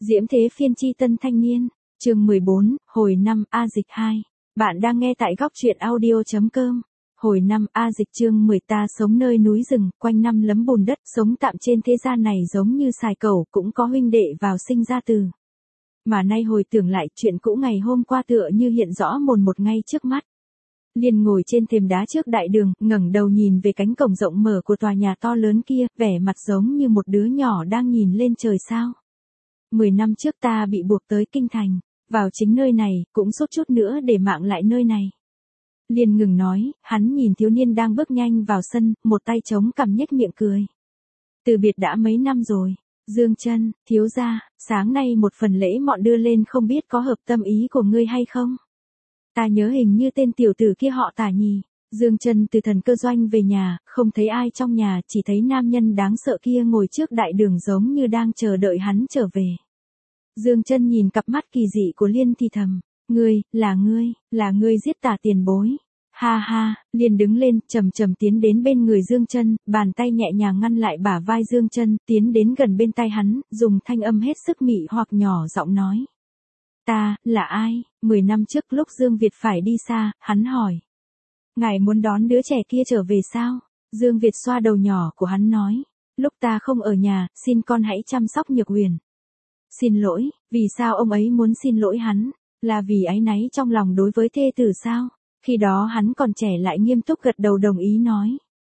Diễm thế phiên chi tân thanh niên, chương 14, hồi 5, A Dịch 2. Bạn đang nghe tại góc truyện audio.com. Hồi 5, A Dịch chương 10. Ta sống nơi núi rừng, quanh năm lấm bùn đất, sống tạm trên thế gian này giống như xài cẩu, cũng có huynh đệ vào sinh ra từ. Mà nay hồi tưởng lại, chuyện cũ ngày hôm qua tựa như hiện rõ mồn một ngay trước mắt. Liền ngồi trên thềm đá trước đại đường, ngẩng đầu nhìn về cánh cổng rộng mở của tòa nhà to lớn kia, vẻ mặt giống như một đứa nhỏ đang nhìn lên trời sao. 10 năm trước ta bị buộc tới kinh thành, vào chính nơi này, cũng suốt chút nữa để mạng lại nơi này. Liền ngừng nói, hắn nhìn thiếu niên đang bước nhanh vào sân, một tay chống cằm nhếch miệng cười. Từ biệt đã mấy năm rồi, Dương Chân, thiếu gia, sáng nay một phần lễ mọn đưa lên không biết có hợp tâm ý của ngươi hay không? Ta nhớ hình như tên tiểu tử kia họ Tả nhì. Dương Chân từ thần cơ doanh về nhà, không thấy ai trong nhà, chỉ thấy nam nhân đáng sợ kia ngồi trước đại đường giống như đang chờ đợi hắn trở về. Dương Chân nhìn cặp mắt kỳ dị của Liên thì thầm, ngươi, là ngươi giết Tả tiền bối. Ha ha, Liên đứng lên, chậm chậm tiến đến bên người Dương Chân, bàn tay nhẹ nhàng ngăn lại bả vai Dương Chân, tiến đến gần bên tai hắn, dùng thanh âm hết sức mị hoặc nhỏ giọng nói. Ta, là ai? 10 năm trước lúc Dương Việt phải đi xa, hắn hỏi. Ngài muốn đón đứa trẻ kia trở về sao? Dương Việt xoa đầu nhỏ của hắn nói. Lúc ta không ở nhà, xin con hãy chăm sóc Nhược Huyền. Xin lỗi, vì sao ông ấy muốn xin lỗi hắn? Là vì áy náy trong lòng đối với thê tử sao? Khi đó hắn còn trẻ lại nghiêm túc gật đầu đồng ý nói.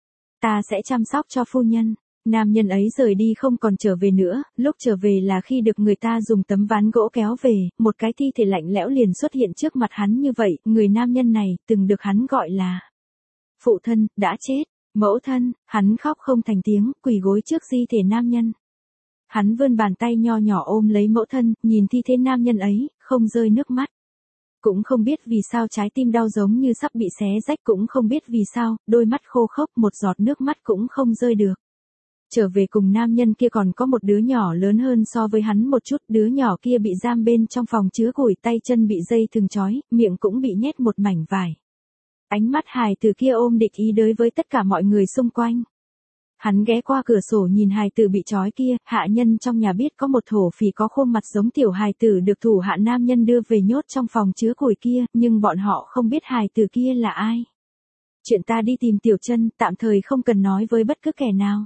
Ta sẽ chăm sóc cho phu nhân. Nam nhân ấy rời đi không còn trở về nữa, lúc trở về là khi được người ta dùng tấm ván gỗ kéo về, một cái thi thể lạnh lẽo liền xuất hiện trước mặt hắn như vậy, người nam nhân này, từng được hắn gọi là phụ thân, đã chết, mẫu thân, hắn khóc không thành tiếng, quỳ gối trước di thể nam nhân. Hắn vươn bàn tay nho nhỏ ôm lấy mẫu thân, nhìn thi thể nam nhân ấy, không rơi nước mắt. Cũng không biết vì sao trái tim đau giống như sắp bị xé rách, cũng không biết vì sao, đôi mắt khô khốc một giọt nước mắt cũng không rơi được. Trở về cùng nam nhân kia còn có một đứa nhỏ lớn hơn so với hắn một chút, đứa nhỏ kia bị giam bên trong phòng chứa củi, tay chân bị dây thừng trói, miệng cũng bị nhét một mảnh vải. Ánh mắt hài tử kia ôm địch ý đối với tất cả mọi người xung quanh. Hắn ghé qua cửa sổ nhìn hài tử bị trói kia, hạ nhân trong nhà biết có một thổ phỉ có khuôn mặt giống tiểu hài tử được thủ hạ nam nhân đưa về nhốt trong phòng chứa củi kia, nhưng bọn họ không biết hài tử kia là ai. Chuyện ta đi tìm Tiểu Chân, tạm thời không cần nói với bất cứ kẻ nào.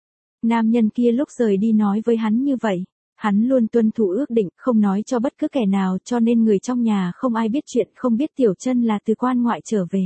Nam nhân kia lúc rời đi nói với hắn như vậy, hắn luôn tuân thủ ước định, không nói cho bất cứ kẻ nào, cho nên người trong nhà không ai biết chuyện, không biết Tiểu Chân là từ quan ngoại trở về.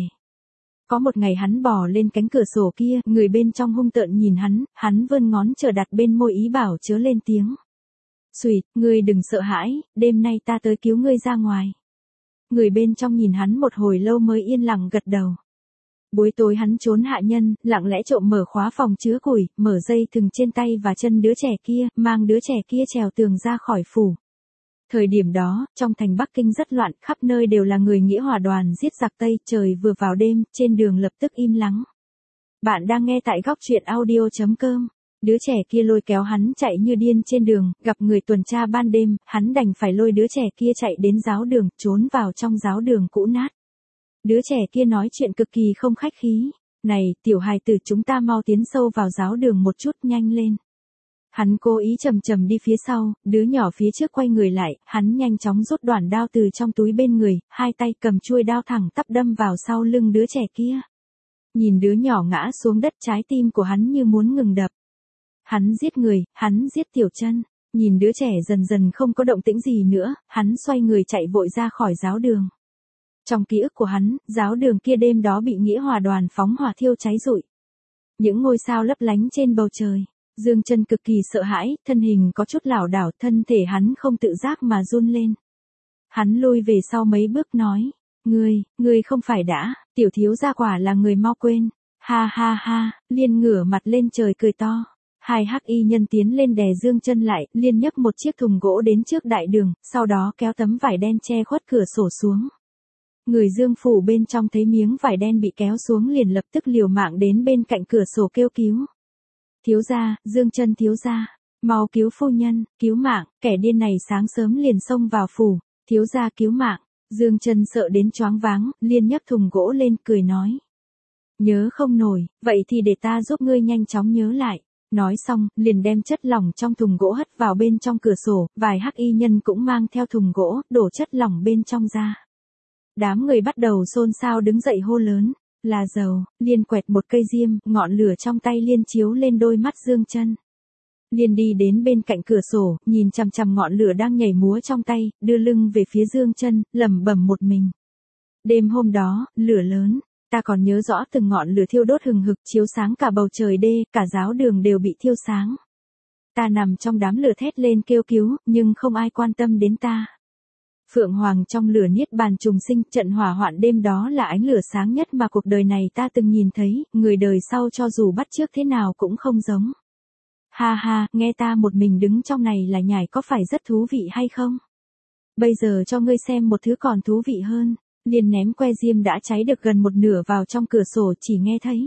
Có một ngày hắn bò lên cánh cửa sổ kia, người bên trong hung tợn nhìn hắn vươn ngón trỏ đặt bên môi ý bảo chớ lên tiếng. Xùi, ngươi đừng sợ hãi, đêm nay ta tới cứu ngươi ra ngoài. Người bên trong nhìn hắn một hồi lâu mới yên lặng gật đầu. Buổi tối hắn trốn hạ nhân, lặng lẽ trộm mở khóa phòng chứa củi, mở dây thừng trên tay và chân đứa trẻ kia, mang đứa trẻ kia trèo tường ra khỏi phủ. Thời điểm đó, trong thành Bắc Kinh rất loạn, khắp nơi đều là người nghĩa hòa đoàn giết giặc Tây, trời vừa vào đêm, trên đường lập tức im lắng. Bạn đang nghe tại góc truyện audio.com. Đứa trẻ kia lôi kéo hắn chạy như điên trên đường, gặp người tuần tra ban đêm, hắn đành phải lôi đứa trẻ kia chạy đến giáo đường, trốn vào trong giáo đường cũ nát. Đứa trẻ kia nói chuyện cực kỳ không khách khí. Này, tiểu hài tử, chúng ta mau tiến sâu vào giáo đường một chút, nhanh lên. Hắn cố ý chậm chậm đi phía sau, đứa nhỏ phía trước quay người lại, hắn nhanh chóng rút đoạn đao từ trong túi bên người, hai tay cầm chuôi đao thẳng tắp đâm vào sau lưng đứa trẻ kia. Nhìn đứa nhỏ ngã xuống đất, trái tim của hắn như muốn ngừng đập. Hắn giết người, hắn giết Tiểu Chân. Nhìn đứa trẻ dần dần không có động tĩnh gì nữa, hắn xoay người chạy vội ra khỏi giáo đường. Trong ký ức của hắn, giáo đường kia đêm đó bị nghĩa hòa đoàn phóng hỏa thiêu cháy rụi. Những ngôi sao lấp lánh trên bầu trời. Dương Chân cực kỳ sợ hãi, thân hình có chút lảo đảo, thân thể hắn không tự giác mà run lên. Hắn lui về sau mấy bước nói, ngươi không phải đã, tiểu thiếu gia quả là người mau quên. Ha ha ha, Liên ngửa mặt lên trời cười to. Hai hắc y nhân tiến lên đè Dương Chân lại, Liên nhấc một chiếc thùng gỗ đến trước đại đường, sau đó kéo tấm vải đen che khuất cửa sổ xuống. Người Dương phủ bên trong thấy miếng vải đen bị kéo xuống liền lập tức liều mạng đến bên cạnh cửa sổ kêu cứu. Thiếu gia, Dương Chân thiếu gia, mau cứu phu nhân, cứu mạng, kẻ điên này sáng sớm liền xông vào phủ, thiếu gia cứu mạng. Dương Chân sợ đến choáng váng, liền nhấc thùng gỗ lên cười nói. Nhớ không nổi, vậy thì để ta giúp ngươi nhanh chóng nhớ lại. Nói xong, liền đem chất lỏng trong thùng gỗ hất vào bên trong cửa sổ, vài hắc y nhân cũng mang theo thùng gỗ, đổ chất lỏng bên trong ra. Đám người bắt đầu xôn xao đứng dậy hô lớn, là dầu. Liên quẹt một cây diêm, ngọn lửa trong tay Liên chiếu lên đôi mắt Dương Chân. Liên đi đến bên cạnh cửa sổ, nhìn chằm chằm ngọn lửa đang nhảy múa trong tay, đưa lưng về phía Dương Chân, lẩm bẩm một mình. Đêm hôm đó, lửa lớn, ta còn nhớ rõ từng ngọn lửa thiêu đốt hừng hực chiếu sáng cả bầu trời đê, cả giáo đường đều bị thiêu sáng. Ta nằm trong đám lửa thét lên kêu cứu, nhưng không ai quan tâm đến ta. Phượng Hoàng trong lửa niết bàn trùng sinh, trận hỏa hoạn đêm đó là ánh lửa sáng nhất mà cuộc đời này ta từng nhìn thấy, người đời sau cho dù bắt chước thế nào cũng không giống. Ha ha, nghe ta một mình đứng trong này là nhảy có phải rất thú vị hay không? Bây giờ cho ngươi xem một thứ còn thú vị hơn. Liên ném que diêm đã cháy được gần một nửa vào trong cửa sổ, chỉ nghe thấy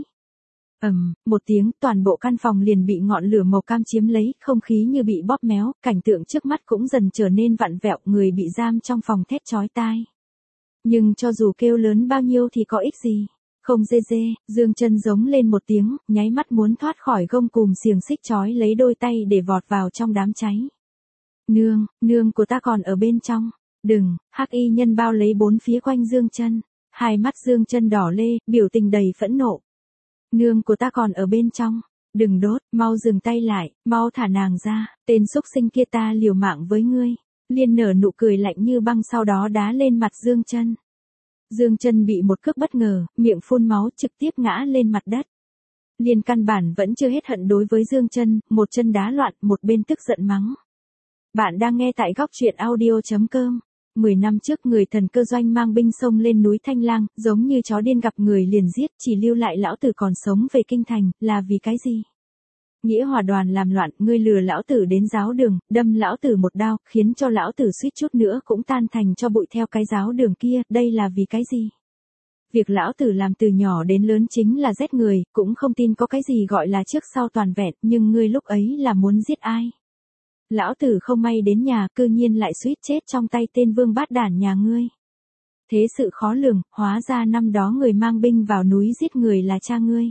một tiếng, toàn bộ căn phòng liền bị ngọn lửa màu cam chiếm lấy, không khí như bị bóp méo, cảnh tượng trước mắt cũng dần trở nên vặn vẹo, người bị giam trong phòng thét chói tai. Nhưng cho dù kêu lớn bao nhiêu thì có ích gì? Không dê dê, Dương Chân giống lên một tiếng, nháy mắt muốn thoát khỏi gông cùm xiềng xích chói lấy đôi tay để vọt vào trong đám cháy. Nương, nương của ta còn ở bên trong. Đừng, hắc y nhân bao lấy bốn phía quanh Dương Chân. Hai mắt Dương Chân đỏ lê, biểu tình đầy phẫn nộ. Nương của ta còn ở bên trong. Đừng đốt, mau dừng tay lại, mau thả nàng ra, tên xúc sinh kia ta liều mạng với ngươi. Liên nở nụ cười lạnh như băng sau đó đá lên mặt Dương Chân. Dương Chân bị một cước bất ngờ, miệng phun máu trực tiếp ngã lên mặt đất. Liên căn bản vẫn chưa hết hận đối với Dương Chân, một chân đá loạn, một bên tức giận mắng. Bạn đang nghe tại góc truyện audio.com. 10 năm trước người thần cơ doanh mang binh xông lên núi Thanh Lang, giống như chó điên gặp người liền giết, chỉ lưu lại lão tử còn sống về kinh thành, là vì cái gì? Nghĩa hòa đoàn làm loạn, ngươi lừa lão tử đến giáo đường, đâm lão tử một đao, khiến cho lão tử suýt chút nữa cũng tan thành cho bụi theo cái giáo đường kia, đây là vì cái gì? Việc lão tử làm từ nhỏ đến lớn chính là giết người, cũng không tin có cái gì gọi là trước sau toàn vẹn, nhưng ngươi lúc ấy là muốn giết ai? Lão tử không may đến nhà, cư nhiên lại suýt chết trong tay tên vương bát đản nhà ngươi. Thế sự khó lường, hóa ra năm đó người mang binh vào núi giết người là cha ngươi.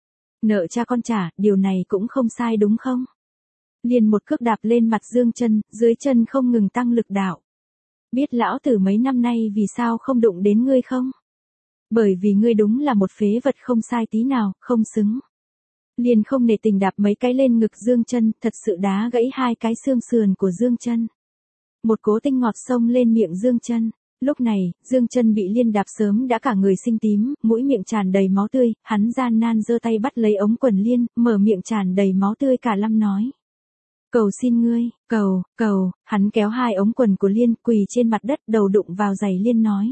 Nợ cha con trả, điều này cũng không sai đúng không? Liền một cước đạp lên mặt Dương Chân, dưới chân không ngừng tăng lực đạo. Biết lão tử mấy năm nay vì sao không đụng đến ngươi không? Bởi vì ngươi đúng là một phế vật không sai tí nào, không xứng. Liền không nể tình đạp mấy cái lên ngực Dương Chân, thật sự đá gãy hai cái xương sườn của Dương Chân. Một cố tinh ngọt xông lên miệng Dương Chân. Lúc này, Dương Chân bị Liên đạp sớm đã cả người xinh tím, mũi miệng tràn đầy máu tươi, hắn gian nan giơ tay bắt lấy ống quần Liên, mở miệng tràn đầy máu tươi cả lăm nói. Cầu xin ngươi, cầu, hắn kéo hai ống quần của Liên, quỳ trên mặt đất đầu đụng vào giày Liên nói.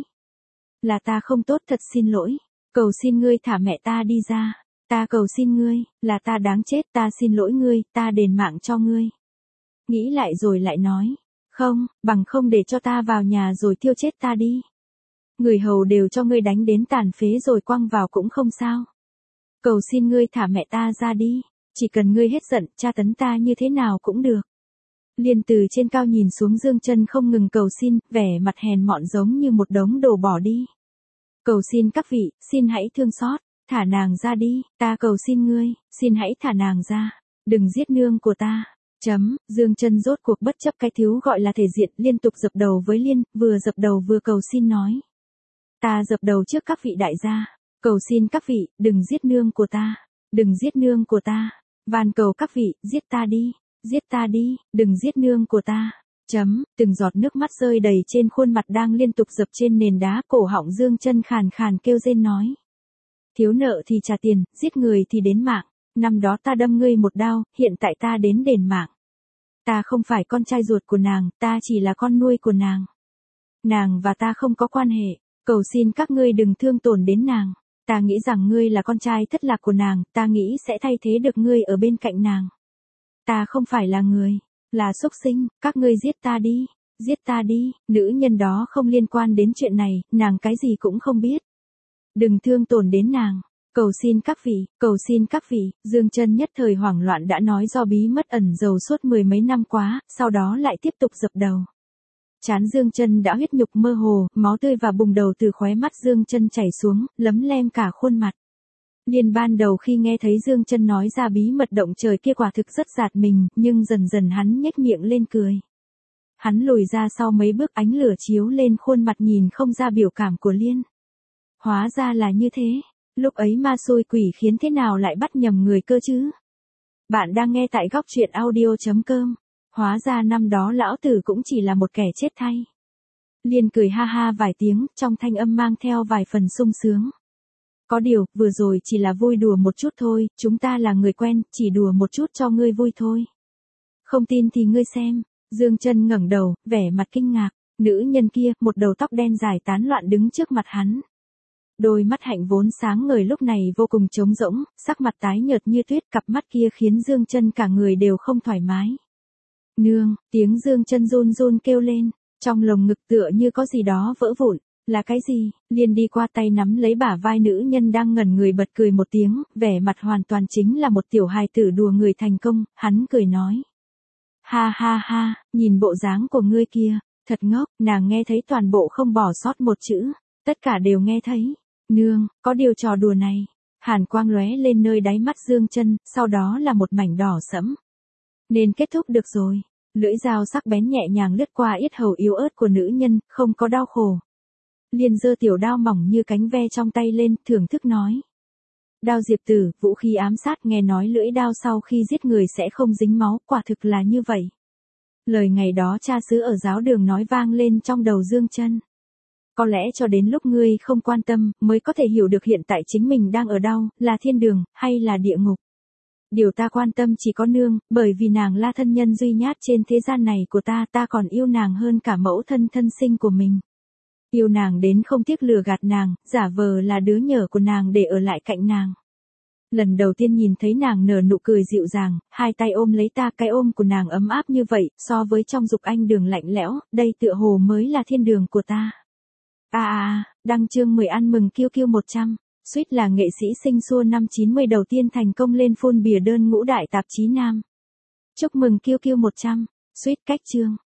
Là ta không tốt, thật xin lỗi, cầu xin ngươi thả mẹ ta đi ra. Ta cầu xin ngươi, là ta đáng chết, ta xin lỗi ngươi, ta đền mạng cho ngươi. Nghĩ lại rồi lại nói, không, bằng không để cho ta vào nhà rồi thiêu chết ta đi. Người hầu đều cho ngươi đánh đến tàn phế rồi quăng vào cũng không sao. Cầu xin ngươi thả mẹ ta ra đi, chỉ cần ngươi hết giận, tra tấn ta như thế nào cũng được. Liên từ trên cao nhìn xuống Dương Chân không ngừng cầu xin, vẻ mặt hèn mọn giống như một đống đồ bỏ đi. Cầu xin các vị, xin hãy thương xót. Thả nàng ra đi, ta cầu xin ngươi, xin hãy thả nàng ra, đừng giết nương của ta. Dương Chân rốt cuộc bất chấp cái thiếu gọi là thể diện, liên tục dập đầu với Liên, vừa dập đầu vừa cầu xin nói. Ta dập đầu trước các vị đại gia, cầu xin các vị, đừng giết nương của ta, đừng giết nương của ta, van cầu các vị, giết ta đi, đừng giết nương của ta. Từng giọt nước mắt rơi đầy trên khuôn mặt đang liên tục dập trên nền đá, cổ họng Dương Chân khàn khàn kêu rên nói. Thiếu nợ thì trả tiền, giết người thì đến mạng. Năm đó ta đâm ngươi một đao, hiện tại ta đến đền mạng. Ta không phải con trai ruột của nàng, ta chỉ là con nuôi của nàng. Nàng và ta không có quan hệ, cầu xin các ngươi đừng thương tổn đến nàng. Ta nghĩ rằng ngươi là con trai thất lạc của nàng, ta nghĩ sẽ thay thế được ngươi ở bên cạnh nàng. Ta không phải là người, là xúc sinh, các ngươi giết ta đi, nữ nhân đó không liên quan đến chuyện này, nàng cái gì cũng không biết. Đừng thương tổn đến nàng, cầu xin các vị, Dương Chân nhất thời hoảng loạn đã nói do bí mất ẩn giấu suốt mười mấy năm quá, sau đó lại tiếp tục dập đầu. Trán Dương Chân đã huyết nhục mơ hồ, máu tươi và bùng đầu từ khóe mắt Dương Chân chảy xuống, lấm lem cả khuôn mặt. Liên ban đầu khi nghe thấy Dương Chân nói ra bí mật động trời kia quả thực rất giạt mình, nhưng dần dần hắn nhếch miệng lên cười. Hắn lùi ra sau mấy bước, ánh lửa chiếu lên khuôn mặt nhìn không ra biểu cảm của Liên. Hóa ra là như thế, lúc ấy ma xui quỷ khiến thế nào lại bắt nhầm người cơ chứ? Bạn đang nghe tại góc truyện audio.com. Hóa ra năm đó lão tử cũng chỉ là một kẻ chết thay. Liên cười ha ha vài tiếng, trong thanh âm mang theo vài phần sung sướng. Có điều, vừa rồi chỉ là vui đùa một chút thôi, chúng ta là người quen, chỉ đùa một chút cho ngươi vui thôi. Không tin thì ngươi xem. Dương Chân ngẩng đầu, vẻ mặt kinh ngạc. Nữ nhân kia, một đầu tóc đen dài tán loạn đứng trước mặt hắn. Đôi mắt hạnh vốn sáng ngời lúc này vô cùng trống rỗng, sắc mặt tái nhợt như tuyết, cặp mắt kia khiến Dương Chân cả người đều không thoải mái. Nương, tiếng Dương Chân run run kêu lên, trong lồng ngực tựa như có gì đó vỡ vụn. Là cái gì? Liên đi qua tay nắm lấy bả vai nữ nhân đang ngẩn người bật cười một tiếng, vẻ mặt hoàn toàn chính là một tiểu hài tử đùa người thành công, hắn cười nói. Ha ha ha, nhìn bộ dáng của ngươi kia, thật ngốc, nàng nghe thấy toàn bộ không bỏ sót một chữ, tất cả đều nghe thấy. Nương, có điều trò đùa này. Hàn quang lóe lên nơi đáy mắt Dương Chân, sau đó là một mảnh đỏ sẫm. Nên kết thúc được rồi. Lưỡi dao sắc bén nhẹ nhàng lướt qua yết hầu yếu ớt của nữ nhân, không có đau khổ. Liên giơ tiểu đao mỏng như cánh ve trong tay lên, thưởng thức nói. Đao diệp tử, vũ khí ám sát, nghe nói lưỡi đao sau khi giết người sẽ không dính máu, quả thực là như vậy. Lời ngày đó cha xứ ở giáo đường nói vang lên trong đầu Dương Chân. Có lẽ cho đến lúc ngươi không quan tâm, mới có thể hiểu được hiện tại chính mình đang ở đâu, là thiên đường, hay là địa ngục. Điều ta quan tâm chỉ có nương, bởi vì nàng là thân nhân duy nhất trên thế gian này của ta, ta còn yêu nàng hơn cả mẫu thân thân sinh của mình. Yêu nàng đến không tiếc lừa gạt nàng, giả vờ là đứa nhở của nàng để ở lại cạnh nàng. Lần đầu tiên nhìn thấy nàng nở nụ cười dịu dàng, hai tay ôm lấy ta, cái ôm của nàng ấm áp như vậy, so với trong dục anh đường lạnh lẽo, đây tựa hồ mới là thiên đường của ta. Đăng chương 10 ăn mừng QQ 100. Suýt là nghệ sĩ sinh xua năm 90 đầu tiên thành công lên full bìa đơn ngũ đại tạp chí nam. Chúc mừng QQ 100. Suýt cách chương.